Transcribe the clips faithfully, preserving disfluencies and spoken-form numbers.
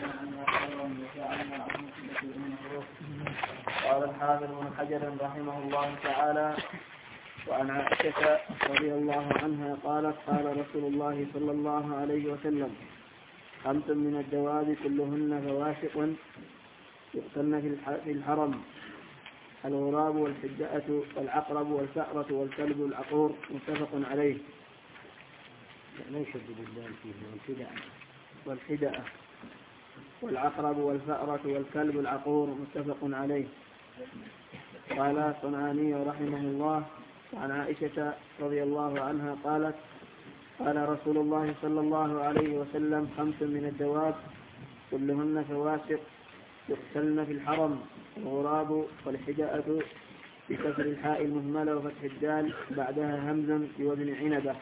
قال الحافظ بن حجر رحمه الله تعالى: وعن عائشة رضي الله عنها قالت: قال رسول الله صلى الله عليه وسلم: خمس من الدواب كلهن فواسق يقتلن في الحرم: الغراب والحدأة والعقرب والفأرة والكلب العقور. متفق عليه. لا يشدد الدال فيه. والحدأة والحدأة والعقرب والفأرة والكلب العقور. متفق عليه. قال الصنعاني رحمه الله: وعن عائشة رضي الله عنها قالت: قال رسول الله صلى الله عليه وسلم: خمس من الدواب كلهن فواسق يقتلن في الحرم: الغراب والحدأة بكسر الحاء المهملة وفتح الدال بعدها همزا بوزن عنبة.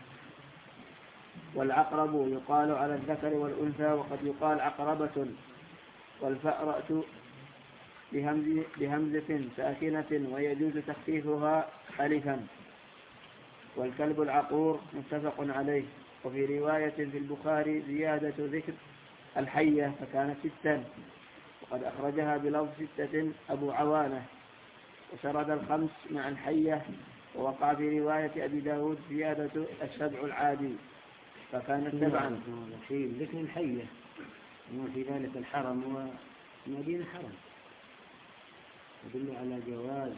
والعقرب يقال على الذكر والأنثى وقد يقال عقربة. والفأرة بهمز بهمزة ساكنة ويجوز تخفيفها ألفا. والكلب العقور. متفق عليه. وفي رواية في البخاري زيادة ذكر الحية فكانت ستا، وقد أخرجها بلفظ ستة أبو عوانة، وسرد الخمس مع الحية. ووقع في رواية أبي داود زيادة السبع العادي فكانت سبعا. في ذكر الحية وفي ذلك الحرم ومدينة حرم يدل على جواز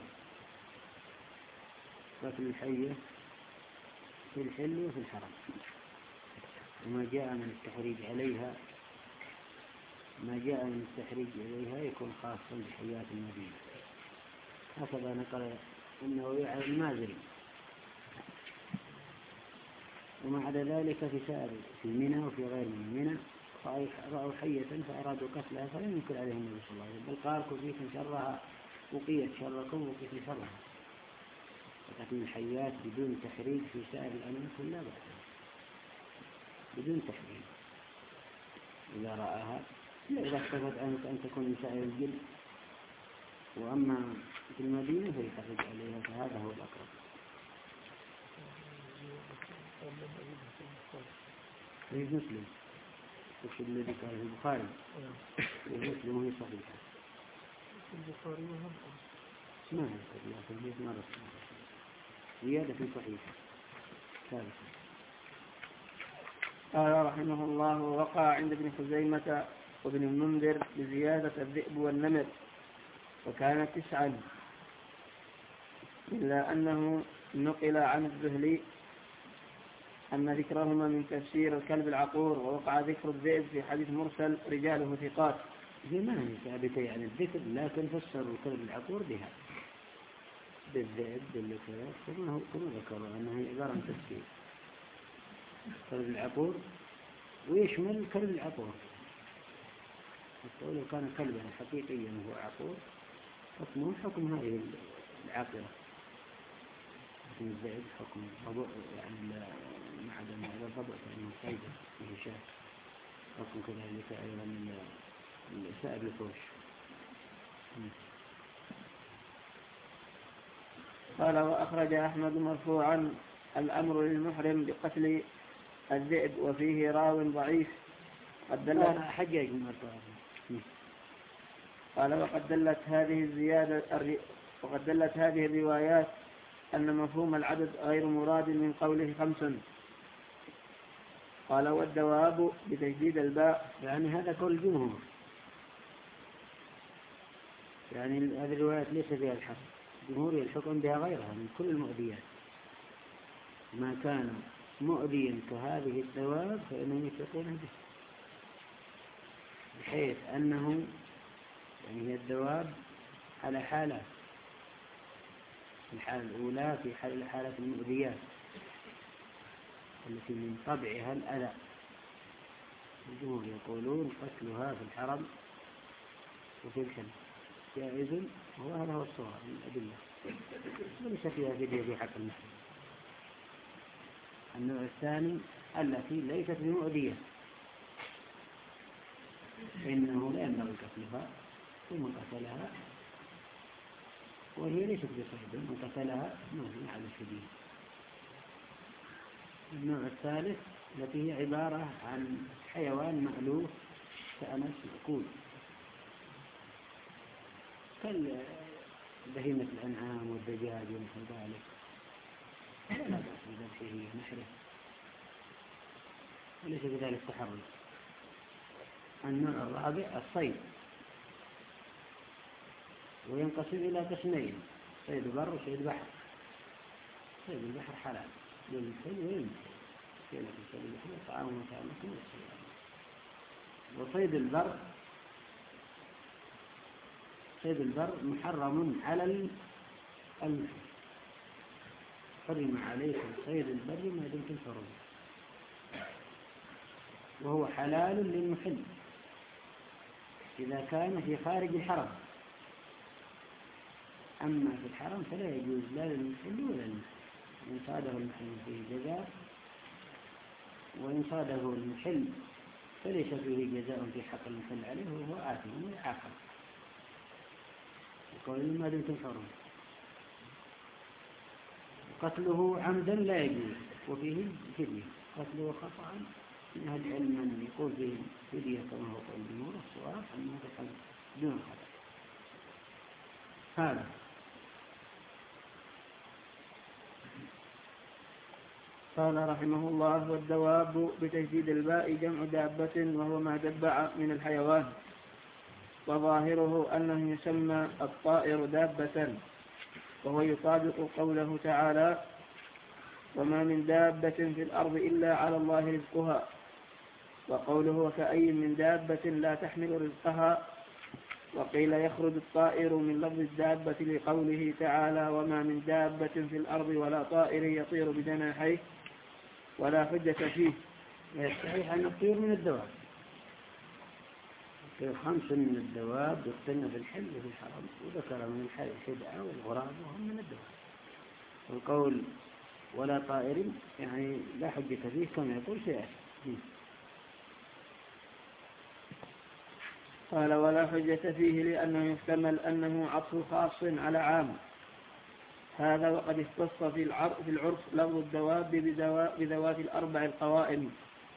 قتل الحية في الحل وفي الحرم، وما جاء من التحريج عليها ما جاء من التحريج عليها يكون خاصا بحيات المدينة. هكذا نقل النووي على المازري. وما عدا ذلك في سائر في منى وفي غير منى رأوا حية فأرادوا قتلها فلم ينكر عليهم النبي صلى الله عليه وسلم، بل قال: كفيكم شرها وقيت شركم وقيت شرها. فقتل الحيات بدون تحريج في سائر الأماكن لا بأس بدون تحريج إذا رآها، إذا اختفت عنك أن تكون من سائر الجلد. وأما في المدينة فيحرج عليها، فهذا هو الأقرب. في مسلم وش الذي قال في البخاري في مسلم وهي صحيحة. في البخاري وهم ما هذا لكن هي مرة زيادة صحيحة ثالثة. قال رحمه الله: وقع عند ابن خزيمة وابن المنذر بزيادة الذئب والنمر وكانت تسعا، إلا أنه نقل عن الزهلي أن ذكرهما من تفسير الكلب العقور، ووقع ذكر الذئب في حديث مرسل رجاله ثقات. زي ما هي ثابتة يعني الذكر، لكن فسروا الكلب العقور بها بالذئب بالذكرات كما هو كما ذكروا أنها عبارة عن تفسير الكلب العقور، ويشمل الكلب العقور. لو كان كلبا حقيقيا وهو عقور حكمه حكم هذه العاقرة، حكم الذئب حكم الضبع يعني ما عدا ما الضبع فإنه صيدا فيه شاة، حكم كذلك أيضا من سائر الفرش. قال: وأخرج أحمد مرفوعا: الأمر للمحرم بقتل الذئب، وفيه راو ضعيف قد دلت حجاج مرفوع. قال: وقد دلت هذه الزيادة وقد دلت هذه الروايات أن مفهوم العدد غير مراد من قوله خمسا. قال: والدواب بتجديد الباء، يعني هذا كل الجمهور، يعني هذه الروايات ليس فيها الحق، الجمهور يلحقون بها غيرها من كل المؤذيات. ما كان مؤذيا كهذه الدواب فإنهم يتقون به، بحيث أنه يعني هي الدواب على حالات. الحالة الأولى في حالة المؤذيات التي من طبعها الأذى، الجمهور يقولون قتلها في الحرم وفي الحل جائز، وهذا هو الصواب من الأدلة، وليس فيها فدية في حق المحرم. النوع الثاني التي ليست بمؤذية إنه لا ينبغي قتلها، ثم قتلها وهي ليست بصيد، من قتلها ما على الفدية. النوع الثالث التي هي عبارة عن حيوان مألوف كأنس المأكول كالبهيمة الأنعام والدجاج ونحو ذلك لا بأس بذبحه ونحره وليس بذلك تحرم. النوع الرابع الصيد، وينقسم إلى قسمين: صيد بر وصيد بحر. صيد البحر حلال للمحل وللمحل، كيلة صيد البحر طعام ومتعلق وصيد البر صيد البر محرم على المحل. حرم عليكم صيد البر ما دمتم حرم، وهو حلال للمحل إذا كان في خارج الحرم. أما في الحرم فلا يجوز لا للمحل ولا للمحل. إن صاده المحل فيه جزاء، وإن صاده المحل فليس فيه جزاء في حق المحل عليه وهو آثم ويعاقب. وقول ما دمتم حرم. قتله عمدا لا يجوز وفيه فدية. قتله خطأ من أهل العلم من يقول فيه فدية كما هو قول الجمهور، الصواب أنه تقل دون خطأ. هذا قال رحمه الله: والدواب بتجديد الباء جمع دابة، وهو ما دبع من الحيوان، وظاهره أنه يسمى الطائر دابة، وهو يطابق قوله تعالى: وما من دابة في الأرض إلا على الله رزقها، وقوله: وكأي من دابة لا تحمل رزقها. وقيل يخرج الطائر من لفظ الدابة لقوله تعالى: وما من دابة في الأرض ولا طائر يطير بجناحيه ولا حجة فيه. يستحيح أن يطير من الدواب. في خمس من الدواب يقتلن في الحل وفي الحرم، وذكر من الحل الحدعة والغراب وهم من الدواب. والقول ولا طائر يعني لا حجة فيه كما يقول سيأتي. قال: ولا حجة فيه لأنه يحتمل أنه عطف خاص على عام. هذا وقد اختص في العرف لفظ الدواب بذوات الأربع القوائم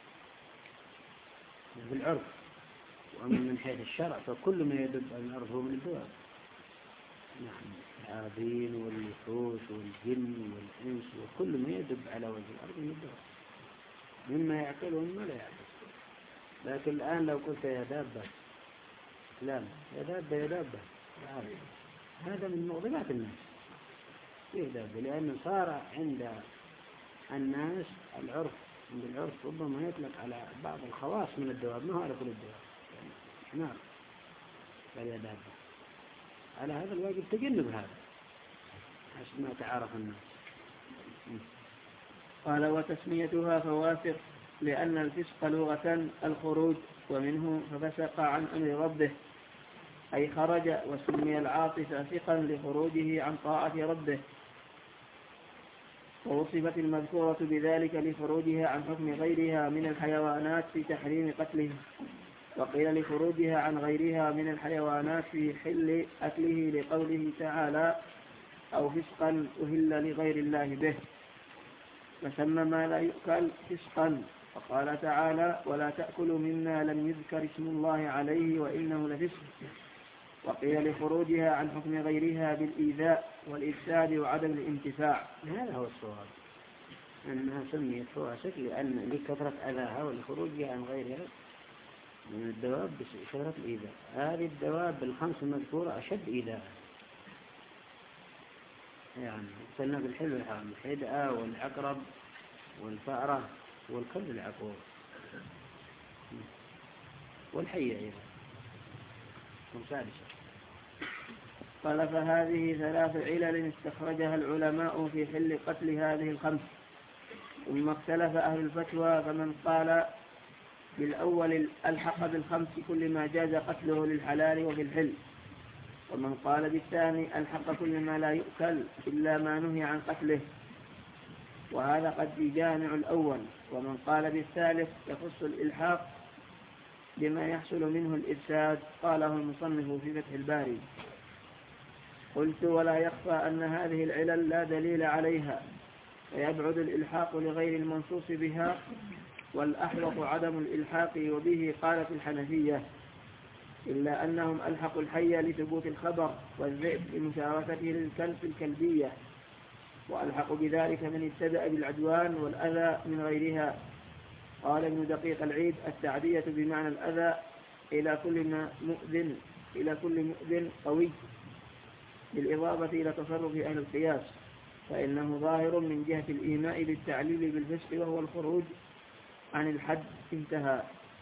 بالعرف. وأما من حيث الشرع فكل ما يدب على الأرض هو من الدواب. نعم، العابين والوحوش والجن والإنس وكل ما يدب على وجه الأرض من الدواب، مما يعقل ومما لا يعقل. لكن الآن لو قلت يا دابة لا يا دابة يا دابة هذا من مغضبات الناس يا دابة، لأنه صار عند الناس العرف عند العرف ربما يطلق على بعض الخواص من الدواب، ما هو على كل الدواب. نعم، قال يا دابة. على هذا الواجب تجنب هذا حسب ما تعارف الناس. قال: وتسميتها فواسق لأن الفسق لغة الخروج، ومنه ففسق عن أمر ربه، أي خرج، وسمي العاصي فاسقا لخروجه عن طاعة ربه. ووصفت المذكورة بذلك لخروجها عن حكم غيرها من الحيوانات في تحريم قتله، وقيل لخروجها عن غيرها من الحيوانات في حل أكله لقوله تعالى: أو فسقا أهل لغير الله به، فسمى ما لا يؤكل فسقا. فقال تعالى: ولا تأكلوا مما لم يذكر اسم الله عليه وإنه لفسق. وقيل لخروجها عن حكم غيرها بالإيذاء والإفساد وعدم الانتفاع. هذا هو الصواب، أنها سميت فواسق لأن لكثرة أذاها ولخروجها عن غيرها من الدواب بكثرة الإيذاء. هذه الدواب الخمس المذكورة أشد إيذاء، يعني قلنا بالحل والحرام: الحدأة والعقرب والفأرة والكلب العقور والحية أيضا. وسادسة قال: فهذه ثلاث علل استخرجها العلماء في حل قتل هذه الخمس. ثم اختلف أهل الفتوى، فمن قال بالأول ألحق بالخمس كل ما جاز قتله للحلال وفي الحل، ومن قال بالثاني ألحق كل ما لا يؤكل إلا ما نهي عن قتله، وهذا قد يجامع الأول. ومن قال بالثالث يخص الإلحاق بما يحصل منه الإفساد، قاله المصنف في فتح الباري. قلت: ولا يخفى أن هذه العلل لا دليل عليها، فيبعد الإلحاق لغير المنصوص بها، والأحوط عدم الإلحاق، وبه قالت الحنفية. إلا أنهم ألحقوا الحي لثبوت الخبر والذئب لمشاركته للكلب في الكلبية، وألحقوا بذلك من ابتدأ بالعدوان والأذى من غيرها. قال ابن دقيق العيد: التعدية بمعنى الأذى إلى كل مؤذن إلى كل مؤذن قوي، بالإضافة إلى تصرف أهل القياس، فإنه ظاهر من جهة الإيماء بالتعليل بالفسق وهو الخروج عن الحد. انتهى.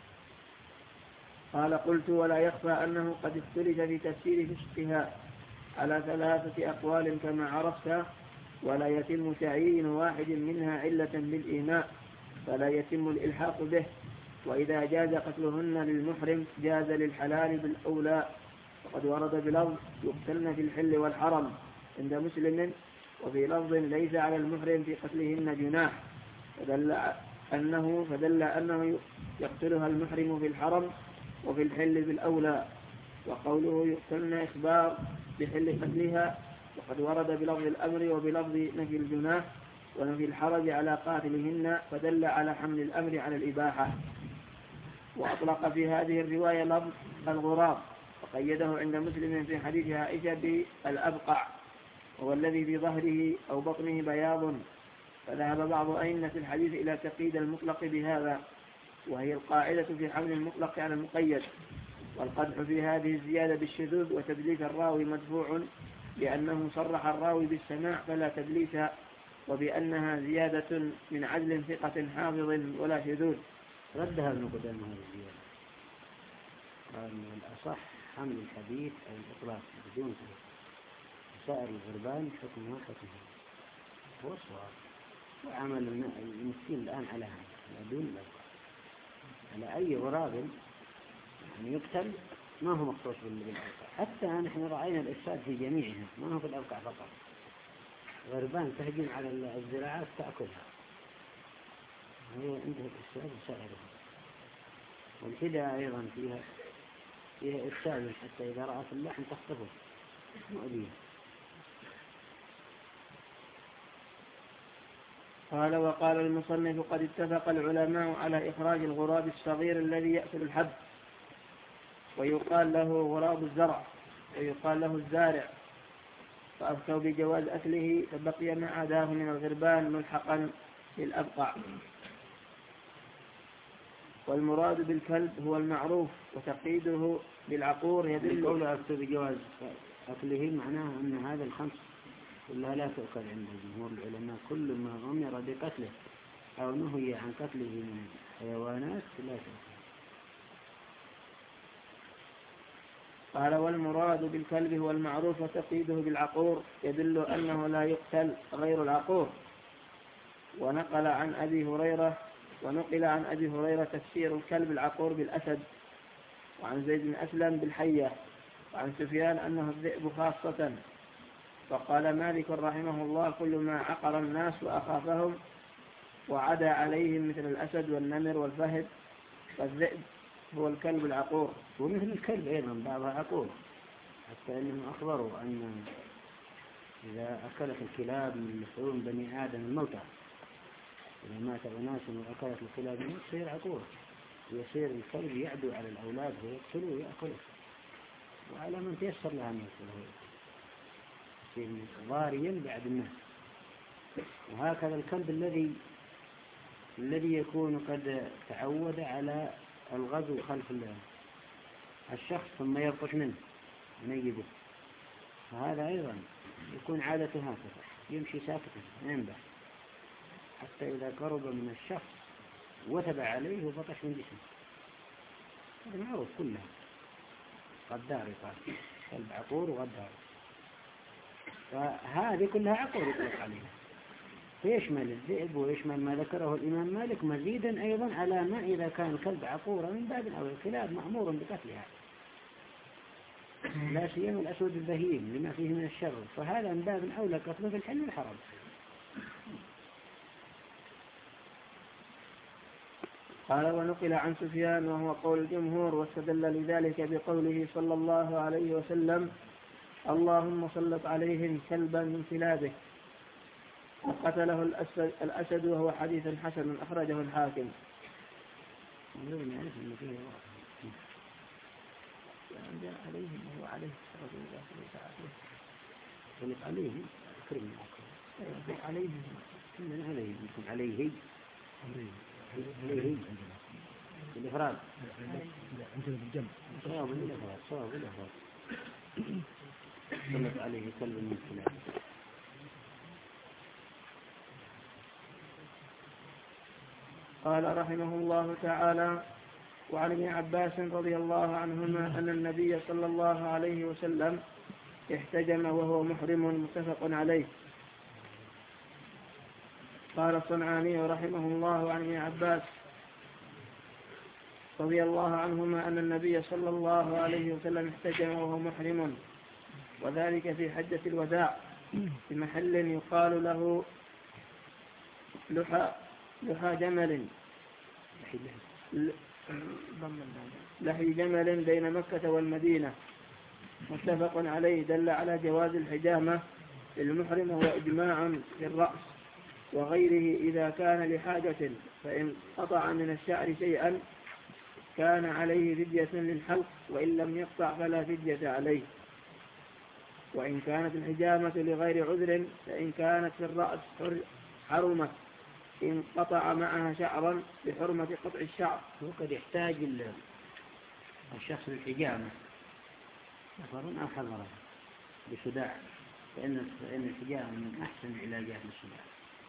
قال: قلت: ولا يخفى أنه قد اختلف في تفسير فسقها على ثلاثة أقوال كما عرفت، ولا يتم تعيين واحد منها علة بالإيماء، فلا يتم الإلحاق به. وإذا جاز قتلهن للمحرم جاز للحلال بالأولى، وقد ورد بلفظ: يقتلن في الحل والحرم عند مسلم، وفي لفظ: ليس على المحرم في قتلهن جناح، فدل أنه, فدل أنه يقتلها المحرم في الحرم وفي الحل بالأولى. وقوله يقتلن إخبار بحل قتلها، وقد ورد بلفظ الأمر وبلفظ نفي الجناح ونفي الحرج على قاتلهن، فدل على حمل الأمر على الإباحة. وأطلق في هذه الرواية لفظ الغراب، وقيده عند مسلم في حديث عائشة بالأبقع، هو الذي في ظهره أو بطنه بياض، فذهب بعض أئمة الحديث إلى تقييد المطلق بهذا، وهي القاعدة في حمل المطلق على المقيد. والقدح في هذه الزيادة بالشذوذ وتدليس الراوي مدفوع، لأنه صرح الراوي بالسماع فلا تدليس، وبأنها زيادة من عدل ثقة حافظ ولا شذوذ. ردها ابن قدامة هذه الزيادة، قال من الأصح حمل الحديث أو الإطلاق بدون تدليس، سائر الغربان حكمها حكمها هو الصواب. وعمل المسكين الآن على هذا دون الأبقى، على أي غراب يعني يقتل ما هو مخصوص بالأبقى. حتى نحن رأينا الإفساد في جميعها، ما هو في الأبقى فقط. غربان تهجم على الزراعات تأكلها، هو عنده الإفساد وسائرها. والحدى أيضا فيها فيها إفساد، حتى إذا رأت اللحم تخطفه مؤذية. قال: وقال المصنف: قد اتفق العلماء على إخراج الغراب الصغير الذي يأكل الحب، ويقال له غراب الزرع، ويقال له الزارع، فأفتوا بجواز أكله، فبقي ما عداه من الغربان ملحقا للأبقع. والمراد بالكلب هو المعروف، وتقييده بالعقور يدل. قول أفتوا بجواز أكله معناه أن هذا الخمس كلها لا تؤكل عند جمهور العلماء، كل ما أمر بقتله أو نهي عن قتله من حيوانات لا تؤكل. قال: والمراد بالكلب هو المعروف، وتقييده بالعقور يدل أنه لا يقتل غير العقور. ونقل عن أبي هريرة ونقل عن أبي هريرة تفسير الكلب العقور بالأسد، وعن زيد بن أسلم بالحية، وعن سفيان أنه الذئب خاصة. وقال مالك رحمه الله: كل ما عقر الناس وأخافهم وعدا عليهم مثل الأسد والنمر والفهد، فالذئب هو الكلب العقور. ومثل الكلب أيضا بعضها عقور، حتى أنهم أخبروا أن إذا أكلت الكلاب من لحوم بني آدم الموتى، إذا مات أناس وأكلت الكلاب الموتى يصير عقور، ويصير الكلب يعدو على الأولاد ويقتله ويأكله، وعلى من تيسر لها أن يأكله يصير ضاريا بعد الناس. وهكذا الكلب الذي الذي يكون قد تعود على الغزو خلف الشخص ثم يبطش منه ونيبه، فهذا أيضا يكون عادته هكذا، يمشي ساكتا ينبح حتى إذا قرب من الشخص وتبع عليه وبطش من جسمه. هذا معروف كلها، غدار يقال، كلب عقور وغدار، فهذه كلها عقور يطلق عليها، فيشمل الذئب ويشمل ما ذكره الإمام مالك مزيدا أيضا على ما إذا كان كلب عقورا من باب الأول. الكلاب مأمور بقتلها، لا سيما الأسود البهيم لما فيه من الشر، فهذا من باب أولى قتله في الحل والحرم. قال: ونقل عن سفيان وهو قول الجمهور، واستدل لذلك بقوله صلى الله عليه وسلم: اللهم سلط عليهم كلبا من كلابه، وقتله الأسد, الأسد وهو حديث حسن أخرجه الحاكم. عندنا عليهم وهو عليه رسول الله صلى الله عليه وسلم. يقول عليهم كريم أيوة عليهم كلنا عليهم يكون عليه عليه بالإفراد عندنا بالجمع صواب بالإفراد صواب بالإفراد قلت عليه كلب من الكلاب. قال رحمه الله تعالى: وعن ابن عباس رضي الله عنهما أن النبي صلى الله عليه وسلم احتجم وهو محرم، متفق عليه. قال الصنعاني رحمه الله عن ابن عباس رضي الله عنهما أن النبي صلى الله عليه وسلم احتجم وهو محرم، وذلك في حجة الوداع في محل يقال له لحى لحى جمل لحي جمل بين مكة والمدينة، متفق عليه. دل على جواز الحجامة للمحرم، هو إجماع في الرأس وغيره إذا كان لحاجة، فإن قطع من الشعر شيئا كان عليه فدية للحلق، وإن لم يقطع فلا فدية عليه. وإن كانت الحجامة لغير عذر فإن كانت في الرأس حرمت إن قطع معها شعرا بحرمة قطع الشعر. وقد يحتاج الشخص للحجامة نفر أو حضرة بصداع، فإن الحجامة من أحسن العلاجات للصداع،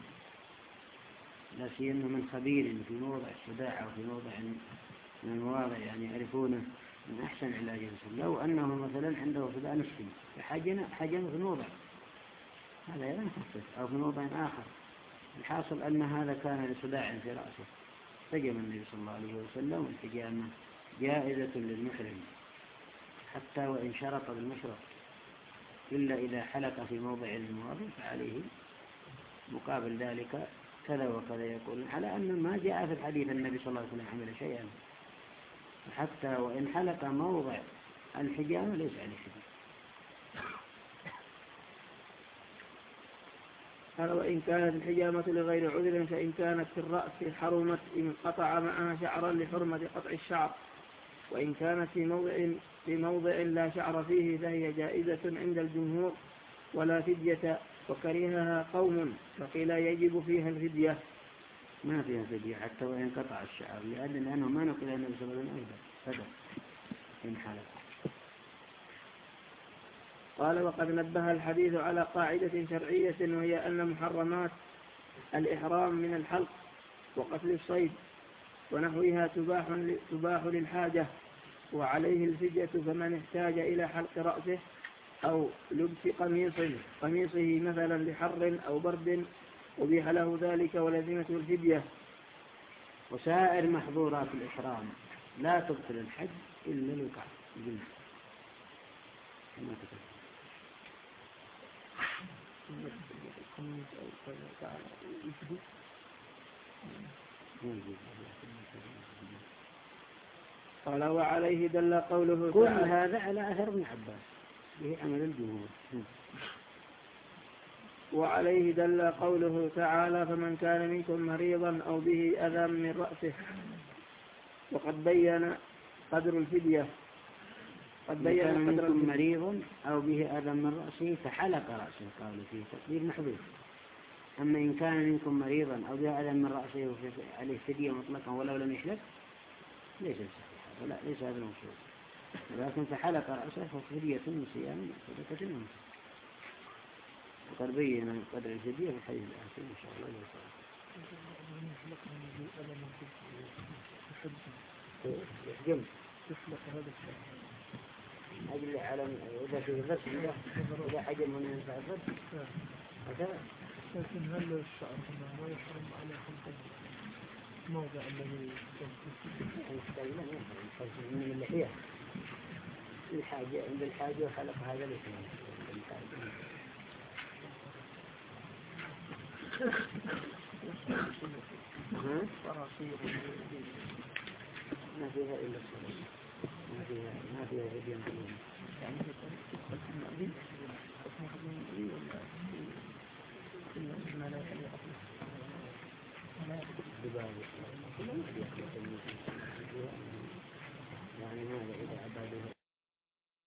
لا سيما من خبير في موضع الصداع أو في موضع من المواضع يعني يعرفونه من أحسن علاج للصداع. لو أنه مثلا عنده صداع نصفي فحجمه في موضع هذا ينخفف أو في موضع آخر. الحاصل أن هذا كان لصداع في رأسه، حجم النبي صلى الله عليه وسلم. الحجامة جائزة للمحرم حتى وإن شرط بالمشرط، إلا إذا حلق في موضع المواضع فعليه مقابل ذلك كذا وكذا. يقول على أن ما جاء في الحديث النبي صلى الله عليه وسلم عمل شيئا، حتى وإن حلق موضع الحجامة ليس عليه شيء. قال: وإن كانت الحجامة لغير عذر فإن كانت في الرأس حرمت إن قطع معها شعرا لحرمة قطع الشعر، وإن كانت في موضع في موضع لا شعر فيه فهي جائزة عند الجمهور ولا فدية، وكرهها قوم فقيل يجب فيها الفدية. ما فيها فدية حتى وإن قطع الشعر، لأنه ما نقل النبي صلى الله عليه وسلم أيضا إن حلق. قال: وقد نبه الحديث على قاعدة شرعية، وهي أن محرمات الإحرام من الحلق وقتل الصيد ونحوها تباح تباح للحاجة، وعليه الفدية فمن احتاج إلى حلق رأسه أو لبس قميصه قميصه مثلا لحر أو برد أبيح له ذلك ولزمته الفدية. وسائر محظورات الإحرام لا تبطل الحج إلا الوقاع بالله كما كتب. قال: وعليه دل قوله كل هذا على أثر ابن عباس به عمل الجمهور. وعليه دل قوله تعالى: فمن كان منكم مريضا أو به أذى من رأسه. وقد بين قدر الفدية. قد بين قدر منكم مريض أو به أذى من رأسه فحلق رأسه، قالوا فيه تقدير محذوف. أما إن كان منكم مريضا أو به أذى من رأسه عليه فدية مطلقا ولو لم يحلق ليس صحيح، ولا ليس هذا المقصود، ولكن فحلق رأسه ففدية من صيام صدقة منه. وقد بين قدر الفدية في الحديث الآخر إن شاء الله لا يحجم تفلق هذا الشيء أجل على إذا في الغسل إذا حجم من ينفع الغسل هكذا. لكن هل الشعر ما يحرم على خلق الموضع الذي من اللحية الحاجة عند الحاجة وخلق هذا ليس ما فيها إلا الصلاة، ما فيها ما فيها هدية مطلوبة. يعني يعني هذا إذا